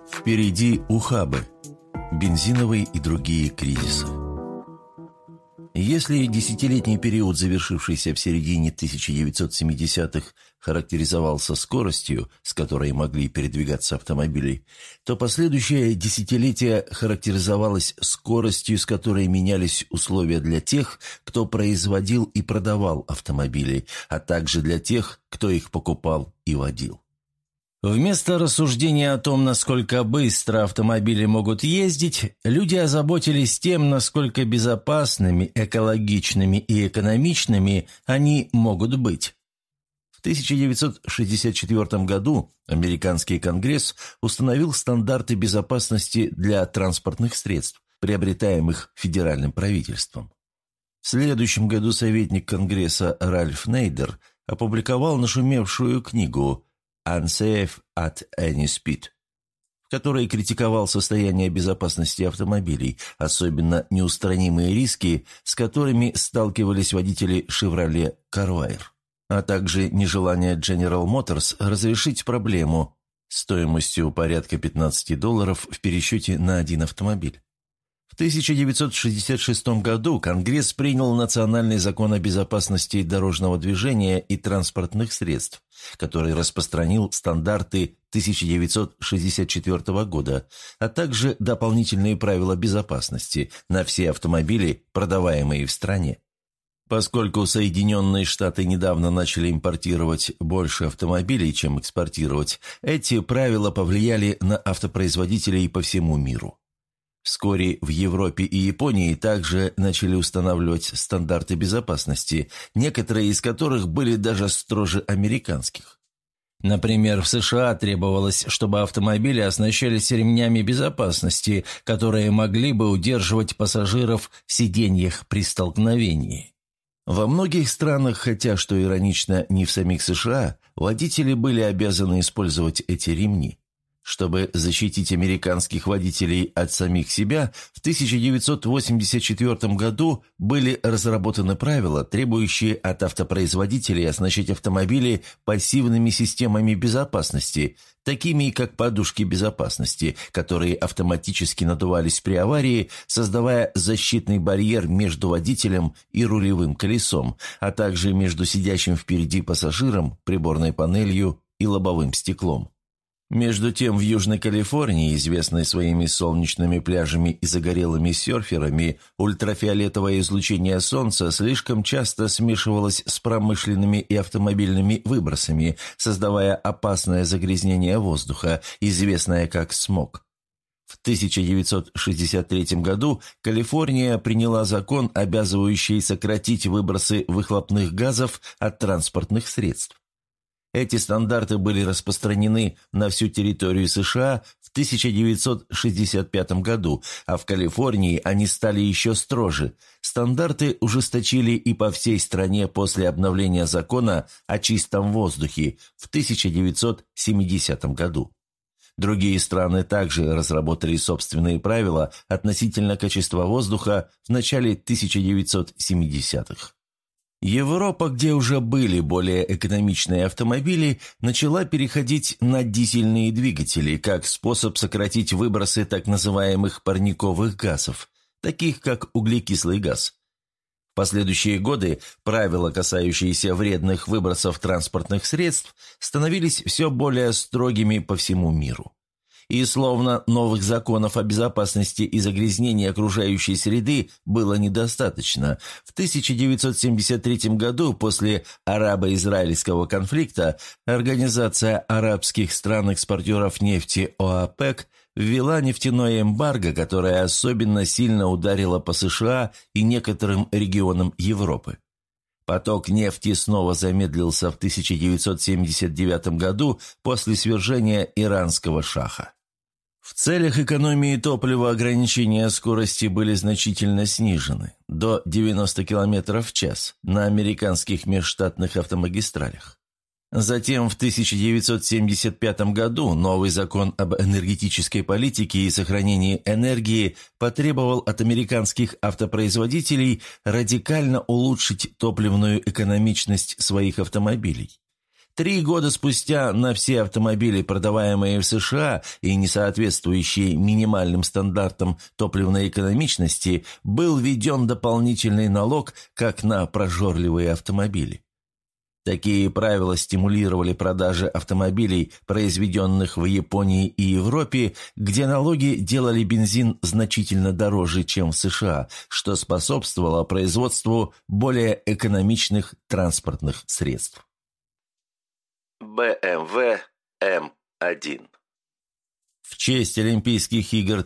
Впереди ухабы, бензиновые и другие кризисы. Если десятилетний период, завершившийся в середине 1970-х, характеризовался скоростью, с которой могли передвигаться автомобили, то последующее десятилетие характеризовалось скоростью, с которой менялись условия для тех, кто производил и продавал автомобили, а также для тех, кто их покупал и водил. Вместо рассуждения о том, насколько быстро автомобили могут ездить, люди озаботились тем, насколько безопасными, экологичными и экономичными они могут быть. В 1964 году американский Конгресс установил стандарты безопасности для транспортных средств, приобретаемых федеральным правительством. В следующем году советник Конгресса Ральф Нейдер опубликовал нашумевшую книгу «Unsafe at any speed», в которой критиковал состояние безопасности автомобилей, особенно неустранимые риски, с которыми сталкивались водители Chevrolet Corvair, а также нежелание General Motors разрешить проблему стоимостью порядка $15 в пересчете на один автомобиль. В 1966 году Конгресс принял Национальный закон о безопасности дорожного движения и транспортных средств, который распространил стандарты 1964 года, а также дополнительные правила безопасности на все автомобили, продаваемые в стране. Поскольку Соединенные Штаты недавно начали импортировать больше автомобилей, чем экспортировать, эти правила повлияли на автопроизводителей по всему миру. Вскоре в Европе и Японии также начали устанавливать стандарты безопасности, некоторые из которых были даже строже американских. Например, в США требовалось, чтобы автомобили оснащались ремнями безопасности, которые могли бы удерживать пассажиров в сиденьях при столкновении. Во многих странах, хотя, что иронично, не в самих США, водители были обязаны использовать эти ремни. Чтобы защитить американских водителей от самих себя, в 1984 году были разработаны правила, требующие от автопроизводителей оснащать автомобили пассивными системами безопасности, такими как подушки безопасности, которые автоматически надувались при аварии, создавая защитный барьер между водителем и рулевым колесом, а также между сидящим впереди пассажиром, приборной панелью и лобовым стеклом. Между тем, в Южной Калифорнии, известной своими солнечными пляжами и загорелыми серферами, ультрафиолетовое излучение солнца слишком часто смешивалось с промышленными и автомобильными выбросами, создавая опасное загрязнение воздуха, известное как смог. В 1963 году Калифорния приняла закон, обязывающий сократить выбросы выхлопных газов от транспортных средств. Эти стандарты были распространены на всю территорию США в 1965 году, а в Калифорнии они стали еще строже. Стандарты ужесточили и по всей стране после обновления закона о чистом воздухе в 1970 году. Другие страны также разработали собственные правила относительно качества воздуха в начале 1970-х. Европа, где уже были более экономичные автомобили, начала переходить на дизельные двигатели как способ сократить выбросы так называемых парниковых газов, таких как углекислый газ. В последующие годы правила, касающиеся вредных выбросов транспортных средств, становились все более строгими по всему миру. И словно новых законов о безопасности и загрязнении окружающей среды было недостаточно, в 1973 году после арабо-израильского конфликта Организация арабских стран-экспортеров нефти ОАПЕК ввела нефтяное эмбарго, которое особенно сильно ударило по США и некоторым регионам Европы. Поток нефти снова замедлился в 1979 году после свержения иранского шаха. В целях экономии топлива ограничения скорости были значительно снижены – до 90 км в час на американских межштатных автомагистралях. Затем в 1975 году новый закон об энергетической политике и сохранении энергии потребовал от американских автопроизводителей радикально улучшить топливную экономичность своих автомобилей. 3 года спустя на все автомобили, продаваемые в США и не соответствующие минимальным стандартам топливной экономичности, был введен дополнительный налог, как на прожорливые автомобили. Такие правила стимулировали продажи автомобилей, произведенных в Японии и Европе, где налоги делали бензин значительно дороже, чем в США, что способствовало производству более экономичных транспортных средств. BMW M1. В честь Олимпийских игр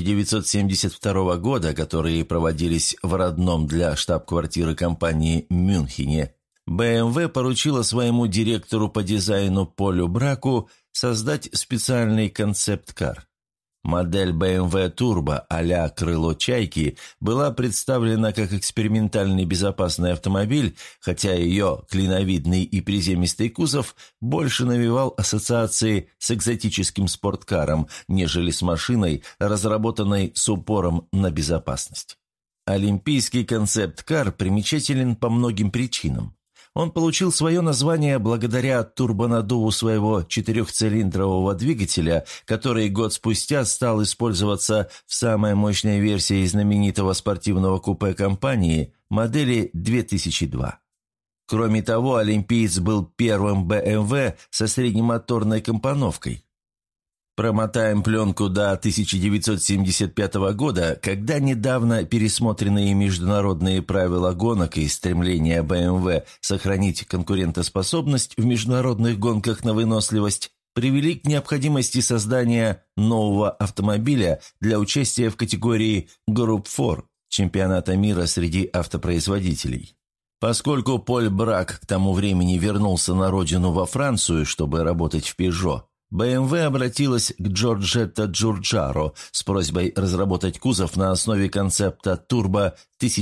1972 года, которые проводились в родном для штаб-квартиры компании Мюнхене, BMW поручила своему директору по дизайну Полю Браку создать специальный концепт-кар. Модель BMW Turbo а-ля «Крыло Чайки» была представлена как экспериментальный безопасный автомобиль, хотя ее клиновидный и приземистый кузов больше навевал ассоциации с экзотическим спорткаром, нежели с машиной, разработанной с упором на безопасность. Олимпийский концепт-кар примечателен по многим причинам. Он получил свое название благодаря турбонаддуву своего 4-цилиндрового двигателя, который год спустя стал использоваться в самой мощной версии знаменитого спортивного купе компании модели 2002. Кроме того, олимпиец был первым BMW со среднемоторной компоновкой. Промотаем пленку до 1975 года, когда недавно пересмотренные международные правила гонок и стремление BMW сохранить конкурентоспособность в международных гонках на выносливость привели к необходимости создания нового автомобиля для участия в категории Group 4 чемпионата мира среди автопроизводителей. Поскольку Поль Брак к тому времени вернулся на родину во Францию, чтобы работать в Peugeot, BMW обратилась к Джорджетто Джорджаро с просьбой разработать кузов на основе концепта Turbo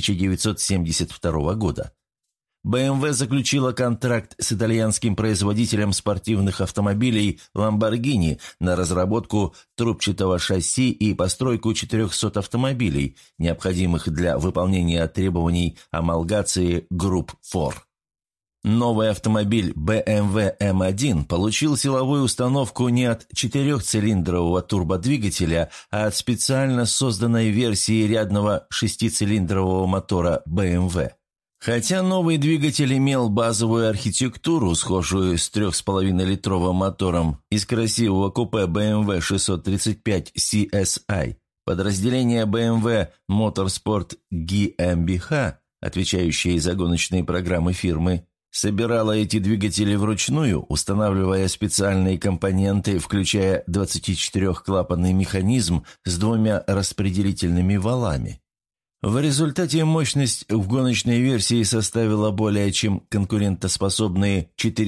1972 года. BMW заключила контракт с итальянским производителем спортивных автомобилей Lamborghini на разработку трубчатого шасси и постройку 400 автомобилей, необходимых для выполнения требований homologaции Group 4. Новый автомобиль BMW M1 получил силовую установку не от 4-цилиндрового турбодвигателя, а от специально созданной версии рядного 6-цилиндрового мотора BMW. Хотя новый двигатель имел базовую архитектуру, схожую с 3,5-литровым мотором из красивого купе BMW 635 CSI, подразделение BMW Motorsport GmbH, отвечающее за гоночные программы фирмы, собирала эти двигатели вручную, устанавливая специальные компоненты, включая 24-клапанный механизм с 2 распределительными валами. В результате мощность в гоночной версии составила более чем конкурентоспособные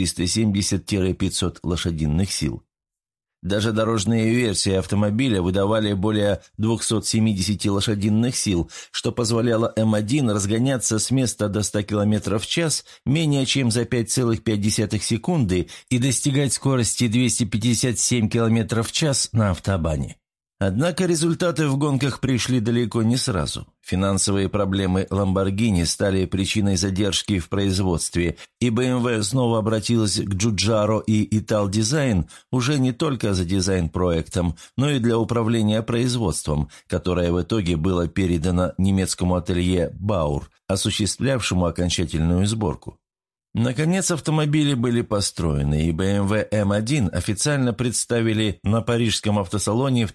470-500 лошадиных сил. Даже дорожные версии автомобиля выдавали более 270 лошадиных сил, что позволяло М1 разгоняться с места до 100 км в час менее чем за 5,5 секунды и достигать скорости 257 км в час на автобане. Однако результаты в гонках пришли далеко не сразу. Финансовые проблемы Lamborghini стали причиной задержки в производстве, и BMW снова обратилась к Giugiaro и Italdesign уже не только за дизайн-проектом, но и для управления производством, которое в итоге было передано немецкому ателье Bauer, осуществлявшему окончательную сборку. Наконец автомобили были построены, и BMW M1 официально представили на Парижском автосалоне в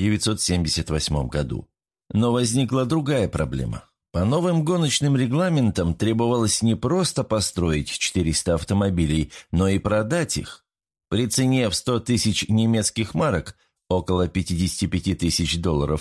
1978 году. Но возникла другая проблема. По новым гоночным регламентам требовалось не просто построить 400 автомобилей, но и продать их. При цене в 100 тысяч немецких марок, около $55 тысяч,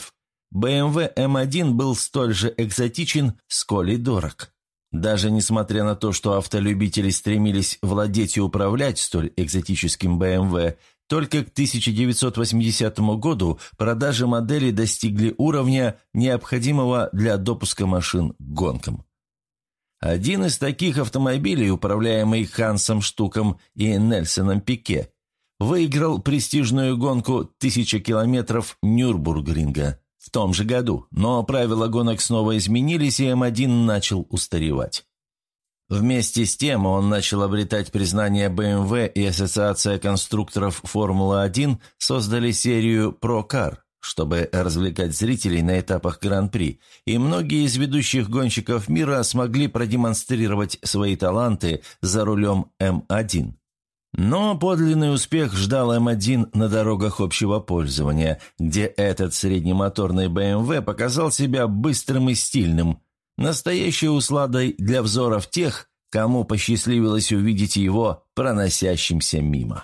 BMW M1 был столь же экзотичен, сколь и дорог. Даже несмотря на то, что автолюбители стремились владеть и управлять столь экзотическим BMW, только к 1980 году продажи модели достигли уровня, необходимого для допуска машин к гонкам. Один из таких автомобилей, управляемый Хансом Штуком и Нельсоном Пике, выиграл престижную гонку 1000 километров Нюрбургринга в том же году, но правила гонок снова изменились, и М1 начал устаревать. Вместе с тем он начал обретать признание BMW, и Ассоциация конструкторов Формулы-1 создали серию Pro Car, чтобы развлекать зрителей на этапах Гран-при, и многие из ведущих гонщиков мира смогли продемонстрировать свои таланты за рулем М1. Но подлинный успех ждал М1 на дорогах общего пользования, где этот среднемоторный BMW показал себя быстрым и стильным, настоящей усладой для взоров тех, кому посчастливилось увидеть его проносящимся мимо.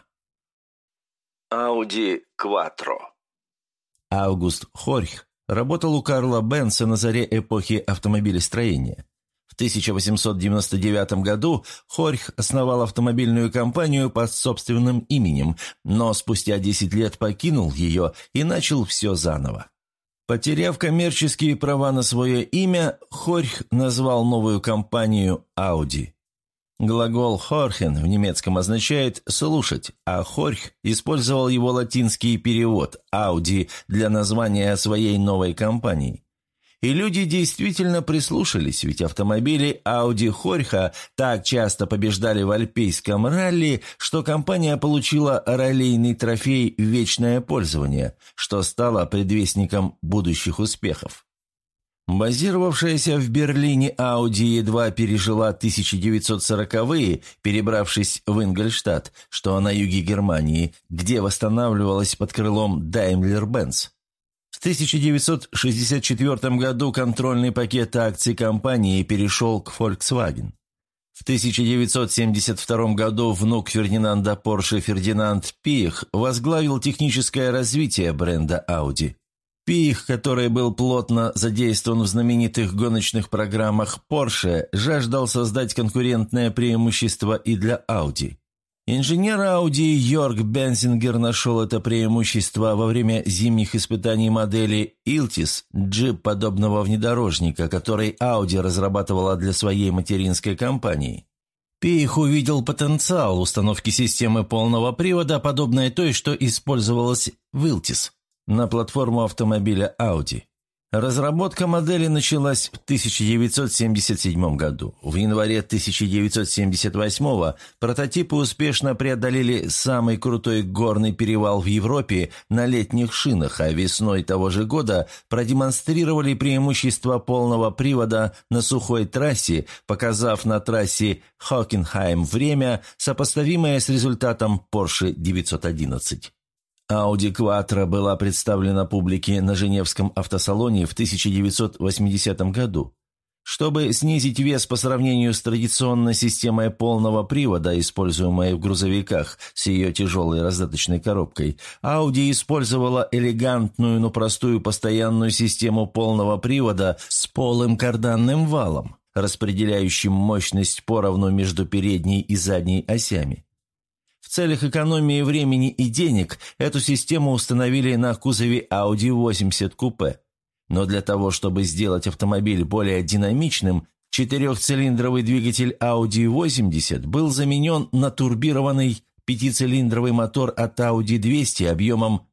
Audi Quattro. Аугуст Хорьх работал у Карла Бенца на заре эпохи автомобилестроения. В 1899 году Хорьх основал автомобильную компанию под собственным именем, но спустя 10 лет покинул ее и начал все заново. Потеряв коммерческие права на свое имя, Хорьх назвал новую компанию Audi. Глагол «хорхен» в немецком означает «слушать», а Хорьх использовал его латинский перевод «Audi» для названия своей новой компании. И люди действительно прислушались, ведь автомобили Audi Хорьха так часто побеждали в альпийском ралли, что компания получила раллийный трофей «Вечное пользование», что стало предвестником будущих успехов. Базировавшаяся в Берлине Audi едва пережила 1940-е, перебравшись в Ингольштадт, что на юге Германии, где восстанавливалась под крылом Daimler-Benz. В 1964 году контрольный пакет акций компании перешел к Volkswagen. В 1972 году внук Фердинанда Порше Фердинанд Пиех возглавил техническое развитие бренда Audi. Пиех, который был плотно задействован в знаменитых гоночных программах Porsche, жаждал создать конкурентное преимущество и для Audi. Инженер Audi Йорг Бензингер нашел это преимущество во время зимних испытаний модели Iltis, джип подобного внедорожника, который Audi разрабатывала для своей материнской компании. Пиех увидел потенциал установки системы полного привода, подобной той, что использовалась в Iltis, на платформу автомобиля Audi. Разработка модели началась в 1977 году. В январе 1978 прототипы успешно преодолели самый крутой горный перевал в Европе на летних шинах, а весной того же года продемонстрировали преимущество полного привода на сухой трассе, показав на трассе Хокенхайм время, сопоставимое с результатом Porsche 911. Audi Quattro была представлена публике на Женевском автосалоне в 1980 году. Чтобы снизить вес по сравнению с традиционной системой полного привода, используемой в грузовиках с ее тяжелой раздаточной коробкой, Audi использовала элегантную, но простую постоянную систему полного привода с полым карданным валом, распределяющим мощность поровну между передней и задней осями. В целях экономии времени и денег эту систему установили на кузове Audi 80 купе. Но для того, чтобы сделать автомобиль более динамичным, четырехцилиндровый двигатель Audi 80 был заменен на турбированный пятицилиндровый мотор от Audi 200 объемом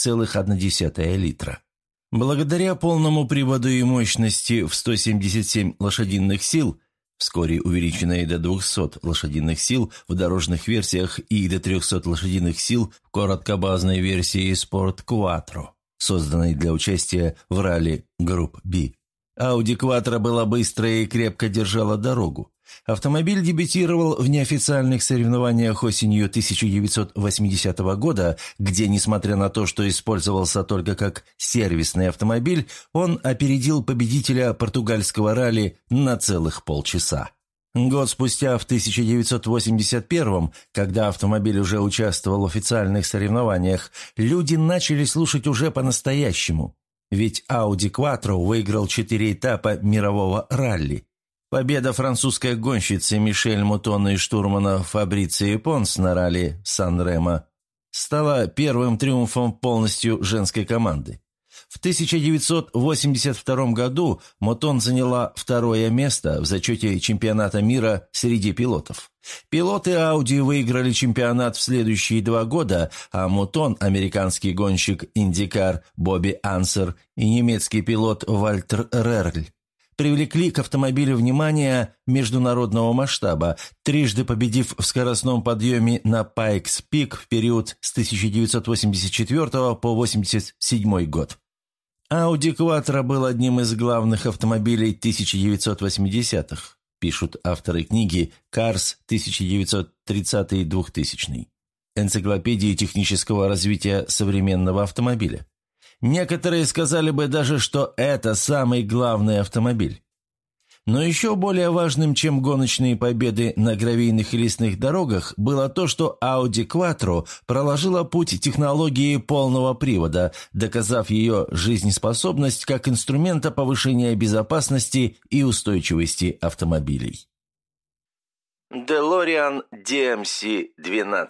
2,1 литра. Благодаря полному приводу и мощности в 177 лошадиных сил, вскоре увеличенной до 200 лошадиных сил в дорожных версиях и до 300 лошадиных сил в короткобазной версии Sport Quattro, созданной для участия в ралли Групп B. Audi Quattro была быстрая и крепко держала дорогу. Автомобиль дебютировал в неофициальных соревнованиях осенью 1980 года, где, несмотря на то, что использовался только как сервисный автомобиль, он опередил победителя португальского ралли на целых полчаса. Год спустя, в 1981, когда автомобиль уже участвовал в официальных соревнованиях, люди начали слушать уже по-настоящему. Ведь Audi Quattro выиграл 4 этапа мирового ралли. Победа французской гонщицы Мишель Мутон и штурмана Фабрицио Понс на ралли Сан-Ремо стала первым триумфом полностью женской команды. В 1982 году Мутон заняла 2-е место в зачете чемпионата мира среди пилотов. Пилоты Audi выиграли чемпионат в следующие 2 года, а Мутон, американский гонщик IndyCar Бобби Ансер и немецкий пилот Вальтер Рерль привлекли к автомобилю внимание международного масштаба, трижды победив в скоростном подъеме на Пайкс Пик в период с 1984 по 1987 год. Audi Quattro был одним из главных автомобилей 1980-х, пишут авторы книги «Cars 1930-2000», энциклопедии технического развития современного автомобиля. Некоторые сказали бы даже, что это самый главный автомобиль. Но еще более важным, чем гоночные победы на гравийных и лесных дорогах, было то, что Audi Quattro проложила путь технологии полного привода, доказав ее жизнеспособность как инструмента повышения безопасности и устойчивости автомобилей. DeLorean DMC-12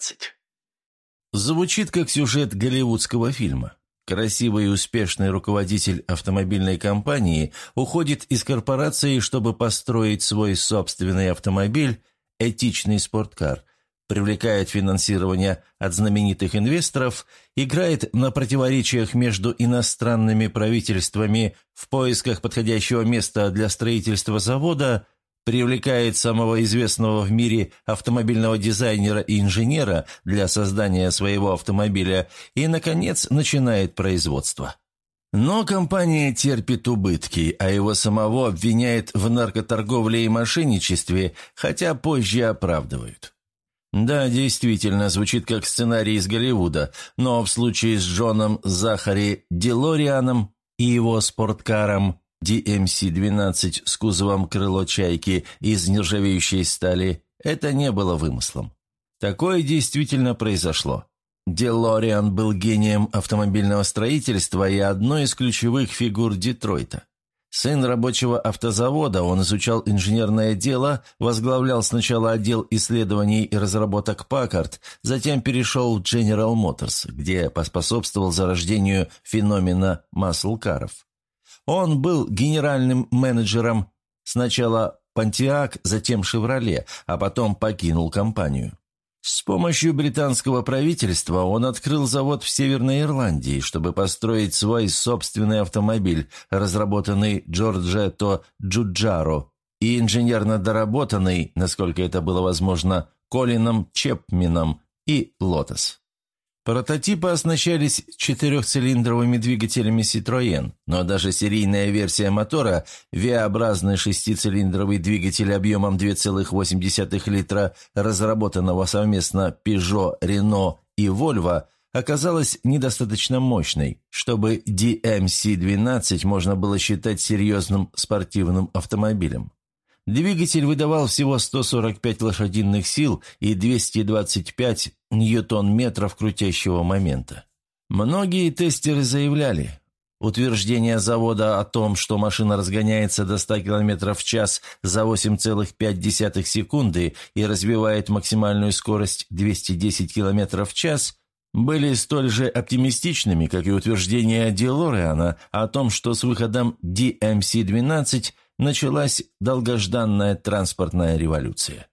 звучит как сюжет голливудского фильма. Красивый и успешный руководитель автомобильной компании уходит из корпорации, чтобы построить свой собственный автомобиль, этичный спорткар, привлекает финансирование от знаменитых инвесторов, играет на противоречиях между иностранными правительствами в поисках подходящего места для строительства завода, привлекает самого известного в мире автомобильного дизайнера и инженера для создания своего автомобиля и, наконец, начинает производство. Но компания терпит убытки, а его самого обвиняет в наркоторговле и мошенничестве, хотя позже оправдывают. Да, действительно, звучит как сценарий из Голливуда, но в случае с Джоном Захари Делорианом и его спорткаром DMC-12 с кузовом крыло чайки из нержавеющей стали, это не было вымыслом. Такое действительно произошло. Делориан был гением автомобильного строительства и одной из ключевых фигур Детройта. Сын рабочего автозавода, он изучал инженерное дело, возглавлял сначала отдел исследований и разработок Packard, затем перешел в General Motors, где поспособствовал зарождению феномена маслкаров. Он был генеральным менеджером сначала Pontiac, затем Chevrolet, а потом покинул компанию. С помощью британского правительства он открыл завод в Северной Ирландии, чтобы построить свой собственный автомобиль, разработанный Джорджетто Джуджаро и инженерно доработанный, насколько это было возможно, Колином Чепменом и Lotus. Прототипы оснащались четырехцилиндровыми двигателями Citroën, но даже серийная версия мотора, V-образный шестицилиндровый двигатель объемом 2,8 литра, разработанного совместно Peugeot, Renault и Volvo, оказалась недостаточно мощной, чтобы DMC-12 можно было считать серьезным спортивным автомобилем. Двигатель выдавал всего 145 лошадиных сил и 225 ньютон-метров крутящего момента. Многие тестеры заявляли, утверждение завода о том, что машина разгоняется до 100 км в час за 8,5 секунды и развивает максимальную скорость 210 км в час, были столь же оптимистичными, как и утверждение Делориана о том, что с выходом DMC-12 началась долгожданная транспортная революция.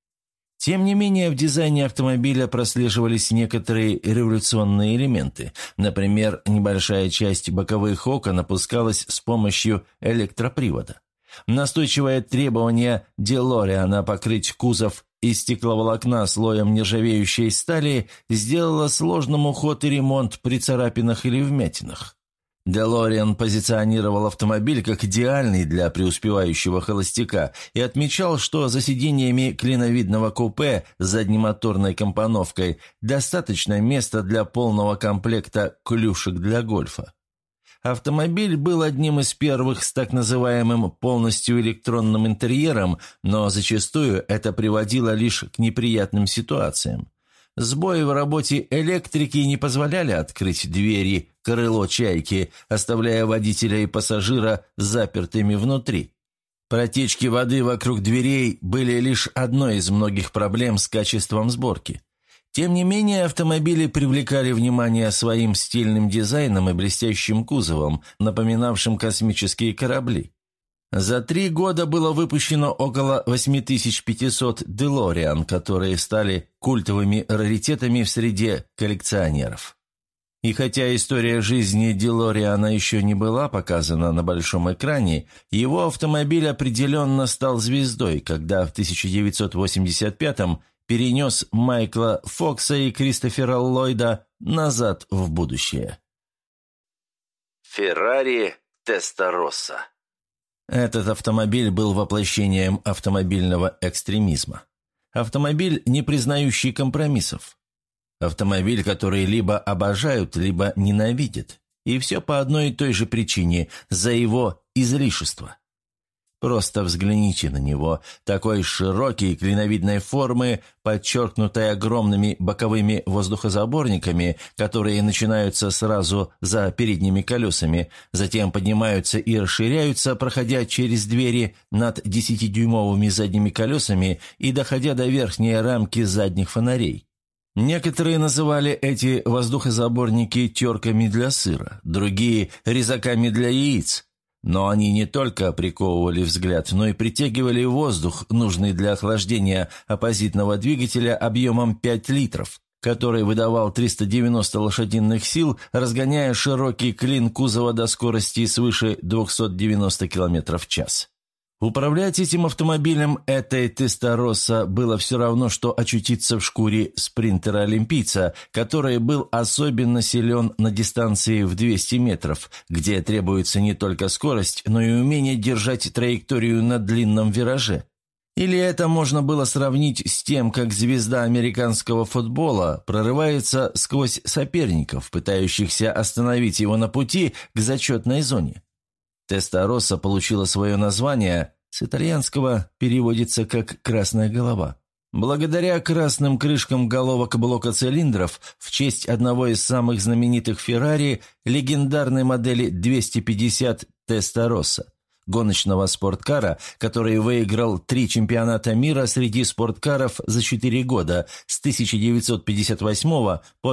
Тем не менее, в дизайне автомобиля прослеживались некоторые революционные элементы. Например, небольшая часть боковых окон опускалась с помощью электропривода. Настойчивое требование Делориана покрыть кузов из стекловолокна слоем нержавеющей стали сделало сложным уход и ремонт при царапинах или вмятинах. Делориан позиционировал автомобиль как идеальный для преуспевающего холостяка и отмечал, что за сиденьями клиновидного купе с заднемоторной компоновкой достаточно места для полного комплекта клюшек для гольфа. Автомобиль был одним из первых с так называемым полностью электронным интерьером, но зачастую это приводило лишь к неприятным ситуациям. Сбои в работе электрики не позволяли открыть двери крыло чайки, оставляя водителя и пассажира запертыми внутри. Протечки воды вокруг дверей были лишь одной из многих проблем с качеством сборки. Тем не менее, автомобили привлекали внимание своим стильным дизайном и блестящим кузовом, напоминавшим космические корабли. За 3 года было выпущено около 8500 DeLorean, которые стали культовыми раритетами в среде коллекционеров. И хотя история жизни Делориана еще не была показана на большом экране, его автомобиль определенно стал звездой, когда в 1985-м перенес Майкла Фокса и Кристофера Ллойда назад в будущее. Феррари Тестороса. Этот автомобиль был воплощением автомобильного экстремизма. Автомобиль, не признающий компромиссов. Автомобиль, который либо обожают, либо ненавидят. И все по одной и той же причине – за его излишество. Просто взгляните на него, такой широкий, клиновидной формы, подчеркнутой огромными боковыми воздухозаборниками, которые начинаются сразу за передними колесами, затем поднимаются и расширяются, проходя через двери над 10-дюймовыми задними колесами и доходя до верхней рамки задних фонарей. Некоторые называли эти воздухозаборники терками для сыра, другие – резаками для яиц. Но они не только приковывали взгляд, но и притягивали воздух, нужный для охлаждения оппозитного двигателя объемом 5 литров, который выдавал 390 лошадиных сил, разгоняя широкий клин кузова до скорости свыше 290 км в час. Управлять этим автомобилем этой Тестороса было все равно, что очутиться в шкуре спринтера-олимпийца, который был особенно силен на дистанции в 200 метров, где требуется не только скорость, но и умение держать траекторию на длинном вираже. Или это можно было сравнить с тем, как звезда американского футбола прорывается сквозь соперников, пытающихся остановить его на пути к зачетной зоне. Тестороса получила свое название, с итальянского переводится как «красная голова». Благодаря красным крышкам головок блока цилиндров в честь одного из самых знаменитых «Феррари» легендарной модели 250 Тестороса, гоночного спорткара, который выиграл 3 чемпионата мира среди спорткаров за 4 года с 1958 по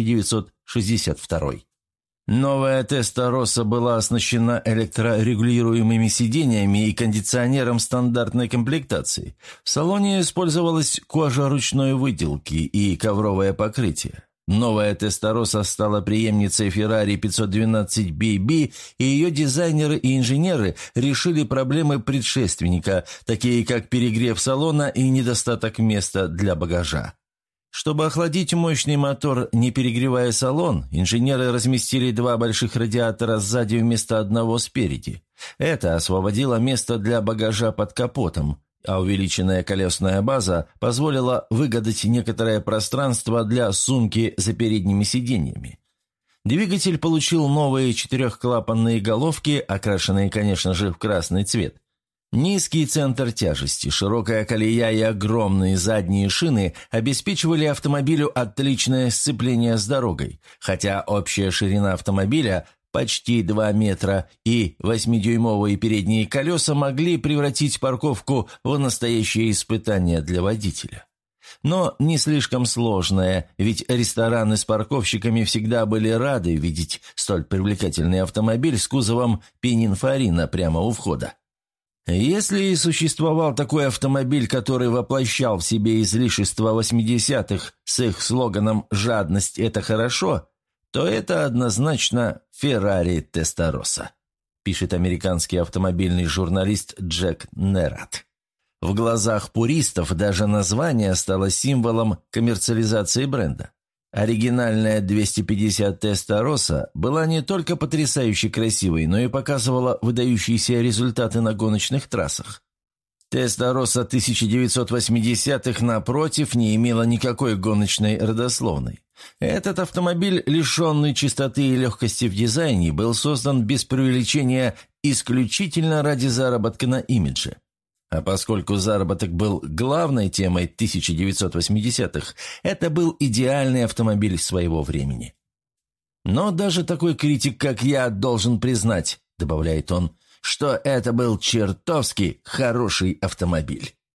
1962. Новая Тестороса была оснащена электрорегулируемыми сиденьями и кондиционером стандартной комплектации. В салоне использовалась кожа ручной выделки и ковровое покрытие. Новая Тестороса стала преемницей Ferrari 512 BB, и ее дизайнеры и инженеры решили проблемы предшественника, такие как перегрев салона и недостаток места для багажа. Чтобы охладить мощный мотор, не перегревая салон, инженеры разместили 2 больших радиатора сзади вместо одного спереди. Это освободило место для багажа под капотом, а увеличенная колесная база позволила выгадать некоторое пространство для сумки за передними сиденьями. Двигатель получил новые 4-клапанные головки, окрашенные, конечно же, в красный цвет. Низкий центр тяжести, широкая колея и огромные задние шины обеспечивали автомобилю отличное сцепление с дорогой, хотя общая ширина автомобиля почти 2 метра и 8-дюймовые передние колеса могли превратить парковку в настоящее испытание для водителя. Но не слишком сложное, ведь рестораны с парковщиками всегда были рады видеть столь привлекательный автомобиль с кузовом Пининфарина прямо у входа. Если и существовал такой автомобиль, который воплощал в себе излишества 80-х с их слоганом «Жадность – это хорошо», то это однозначно Ferrari Testarossa, пишет американский автомобильный журналист Джек Нерат. В глазах пуристов даже название стало символом коммерциализации бренда. Оригинальная 250 Testarossa была не только потрясающе красивой, но и показывала выдающиеся результаты на гоночных трассах. Testarossa 1980-х, напротив, не имела никакой гоночной родословной. Этот автомобиль, лишенный чистоты и легкости в дизайне, был создан без преувеличения исключительно ради заработка на имидже. А поскольку заработок был главной темой 1980-х, это был идеальный автомобиль своего времени. «Но даже такой критик, как я, должен признать», — добавляет он, — «что это был чертовски хороший автомобиль».